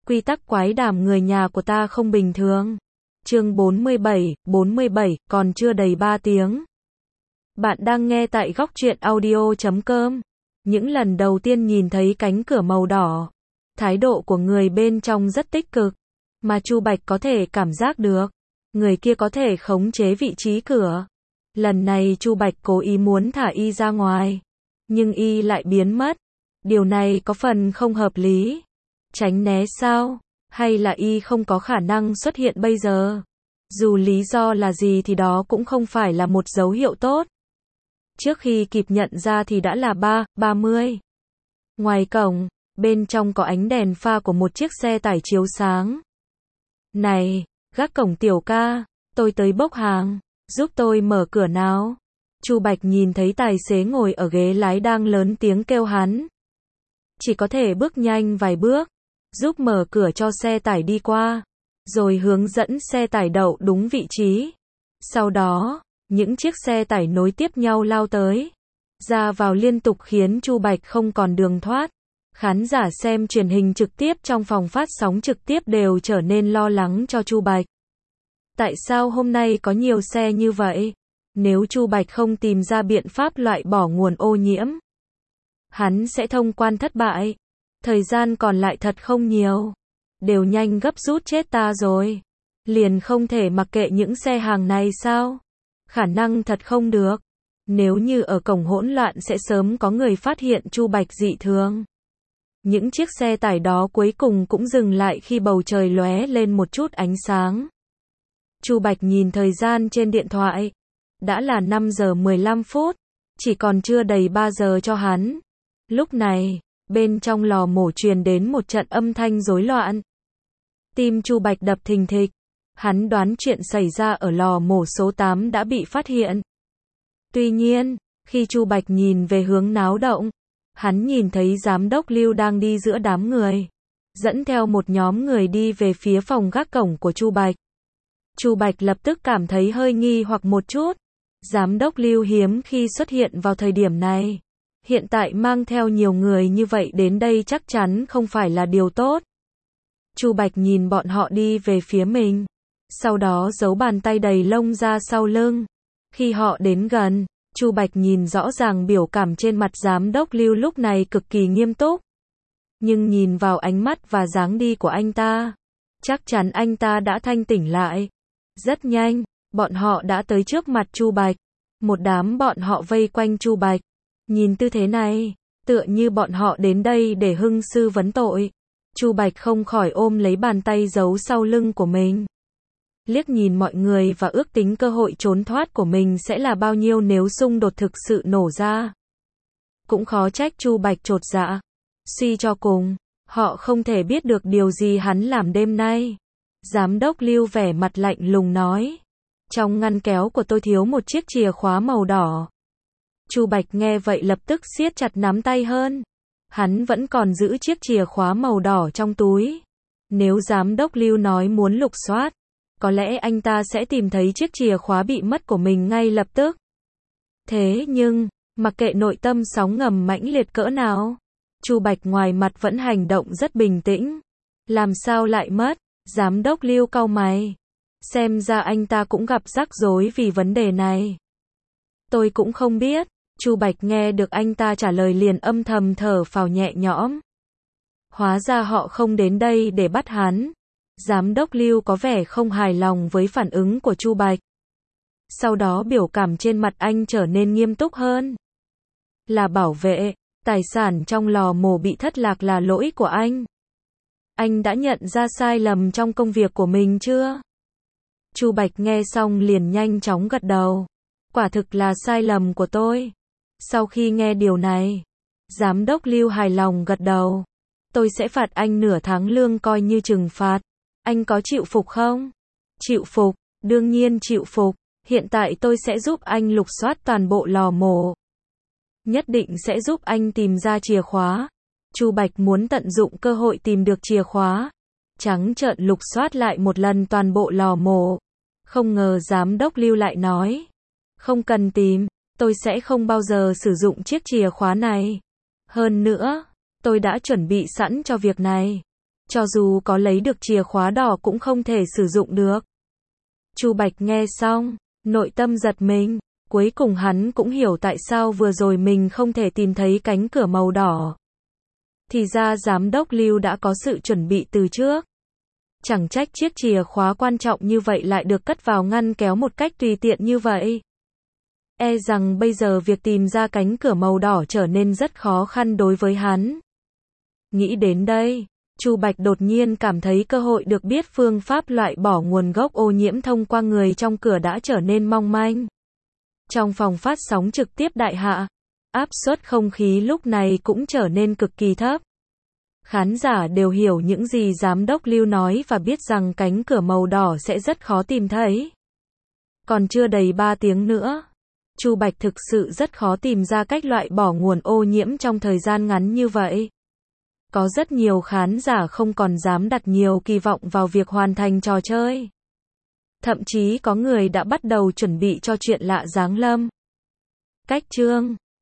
Quy tắc quái đản người nhà của ta không bình thường. Chương 47, còn chưa đầy 3 tiếng. Bạn đang nghe tại góc truyện audio.com. Những lần đầu tiên nhìn thấy cánh cửa màu đỏ, thái độ của người bên trong rất tích cực, mà Chu Bạch có thể cảm giác được, người kia có thể khống chế vị trí cửa. Lần này Chu Bạch cố ý muốn thả y ra ngoài, nhưng y lại biến mất. Điều này có phần không hợp lý. Tránh né sao? Hay là y không có khả năng xuất hiện bây giờ? Dù lý do là gì thì đó cũng không phải là một dấu hiệu tốt. Trước khi kịp nhận ra thì đã là 30. Ngoài cổng, bên trong có ánh đèn pha của một chiếc xe tải chiếu sáng. Này, gác cổng tiểu ca, tôi tới bốc hàng, giúp tôi mở cửa nào. Chu Bạch nhìn thấy tài xế ngồi ở ghế lái đang lớn tiếng kêu hắn. Chỉ có thể bước nhanh vài bước, giúp mở cửa cho xe tải đi qua, rồi hướng dẫn xe tải đậu đúng vị trí. Sau đó, những chiếc xe tải nối tiếp nhau lao tới, ra vào liên tục khiến Chu Bạch không còn đường thoát. Khán giả xem truyền hình trực tiếp trong phòng phát sóng trực tiếp đều trở nên lo lắng cho Chu Bạch. Tại sao hôm nay có nhiều xe như vậy? Nếu Chu Bạch không tìm ra biện pháp loại bỏ nguồn ô nhiễm, hắn sẽ thông quan thất bại. Thời gian còn lại thật không nhiều. Đều nhanh gấp rút chết ta rồi. Liền không thể mặc kệ những xe hàng này sao? Khả năng thật không được. Nếu như ở cổng hỗn loạn sẽ sớm có người phát hiện Chu Bạch dị thường. Những chiếc xe tải đó cuối cùng cũng dừng lại khi bầu trời lóe lên một chút ánh sáng. Chu Bạch nhìn thời gian trên điện thoại. Đã là 5 giờ 15 phút. Chỉ còn chưa đầy 3 giờ cho hắn. Lúc này, bên trong lò mổ truyền đến một trận âm thanh rối loạn. Tim Chu Bạch đập thình thịch. Hắn đoán chuyện xảy ra ở lò mổ số 8 đã bị phát hiện. Tuy nhiên, khi Chu Bạch nhìn về hướng náo động, hắn nhìn thấy giám đốc Lưu đang đi giữa đám người, dẫn theo một nhóm người đi về phía phòng gác cổng của Chu Bạch. Chu Bạch lập tức cảm thấy hơi nghi hoặc một chút. Giám đốc Lưu hiếm khi xuất hiện vào thời điểm này. Hiện tại mang theo nhiều người như vậy đến đây chắc chắn không phải là điều tốt. Chu Bạch nhìn bọn họ đi về phía mình, sau đó giấu bàn tay đầy lông ra sau lưng. Khi họ đến gần, Chu Bạch nhìn rõ ràng biểu cảm trên mặt giám đốc Lưu lúc này cực kỳ nghiêm túc. Nhưng nhìn vào ánh mắt và dáng đi của anh ta, chắc chắn anh ta đã thanh tỉnh lại. Rất nhanh, bọn họ đã tới trước mặt Chu Bạch. Một đám bọn họ vây quanh Chu Bạch. Nhìn tư thế này, tựa như bọn họ đến đây để hưng sư vấn tội. Chu Bạch không khỏi ôm lấy bàn tay giấu sau lưng của mình. Liếc nhìn mọi người và ước tính cơ hội trốn thoát của mình sẽ là bao nhiêu nếu xung đột thực sự nổ ra. Cũng khó trách Chu Bạch chột dạ. Suy cho cùng, họ không thể biết được điều gì hắn làm đêm nay. Giám đốc Lưu vẻ mặt lạnh lùng nói. Trong ngăn kéo của tôi thiếu một chiếc chìa khóa màu đỏ. Chu Bạch nghe vậy lập tức siết chặt nắm tay hơn. Hắn vẫn còn giữ chiếc chìa khóa màu đỏ trong túi. Nếu giám đốc Lưu nói muốn lục soát, có lẽ anh ta sẽ tìm thấy chiếc chìa khóa bị mất của mình ngay lập tức. Thế nhưng, mặc kệ nội tâm sóng ngầm mãnh liệt cỡ nào, Chu Bạch ngoài mặt vẫn hành động rất bình tĩnh. Làm sao lại mất? Giám đốc Lưu cau mày. Xem ra anh ta cũng gặp rắc rối vì vấn đề này. Tôi cũng không biết. Chu Bạch nghe được anh ta trả lời liền âm thầm thở phào nhẹ nhõm. Hóa ra họ không đến đây để bắt hắn. Giám đốc Lưu có vẻ không hài lòng với phản ứng của Chu Bạch. Sau đó biểu cảm trên mặt anh trở nên nghiêm túc hơn. Là bảo vệ, tài sản trong lò mổ bị thất lạc là lỗi của anh. Anh đã nhận ra sai lầm trong công việc của mình chưa? Chu Bạch nghe xong liền nhanh chóng gật đầu. Quả thực là sai lầm của tôi. Sau khi nghe điều này, giám đốc Lưu hài lòng gật đầu. Tôi sẽ phạt anh nửa tháng lương coi như trừng phạt. Anh có chịu phục không? Chịu phục, đương nhiên chịu phục. Hiện tại tôi sẽ giúp anh lục soát toàn bộ lò mổ. Nhất định sẽ giúp anh tìm ra chìa khóa. Chu Bạch muốn tận dụng cơ hội tìm được chìa khóa. Trắng trợn lục soát lại một lần toàn bộ lò mổ. Không ngờ giám đốc Lưu lại nói. Không cần tìm, tôi sẽ không bao giờ sử dụng chiếc chìa khóa này. Hơn nữa, tôi đã chuẩn bị sẵn cho việc này. Cho dù có lấy được chìa khóa đỏ cũng không thể sử dụng được. Chu Bạch nghe xong, nội tâm giật mình. Cuối cùng hắn cũng hiểu tại sao vừa rồi mình không thể tìm thấy cánh cửa màu đỏ. Thì ra giám đốc Lưu đã có sự chuẩn bị từ trước. Chẳng trách chiếc chìa khóa quan trọng như vậy lại được cất vào ngăn kéo một cách tùy tiện như vậy. E rằng bây giờ việc tìm ra cánh cửa màu đỏ trở nên rất khó khăn đối với hắn. Nghĩ đến đây, Chu Bạch đột nhiên cảm thấy cơ hội được biết phương pháp loại bỏ nguồn gốc ô nhiễm thông qua người trong cửa đã trở nên mong manh. Trong phòng phát sóng trực tiếp đại hạ, áp suất không khí lúc này cũng trở nên cực kỳ thấp. Khán giả đều hiểu những gì giám đốc Lưu nói và biết rằng cánh cửa màu đỏ sẽ rất khó tìm thấy. Còn chưa đầy 3 tiếng nữa, Chu Bạch thực sự rất khó tìm ra cách loại bỏ nguồn ô nhiễm trong thời gian ngắn như vậy. Có rất nhiều khán giả không còn dám đặt nhiều kỳ vọng vào việc hoàn thành trò chơi. Thậm chí có người đã bắt đầu chuẩn bị cho chuyện lạ giáng lâm. Cách chương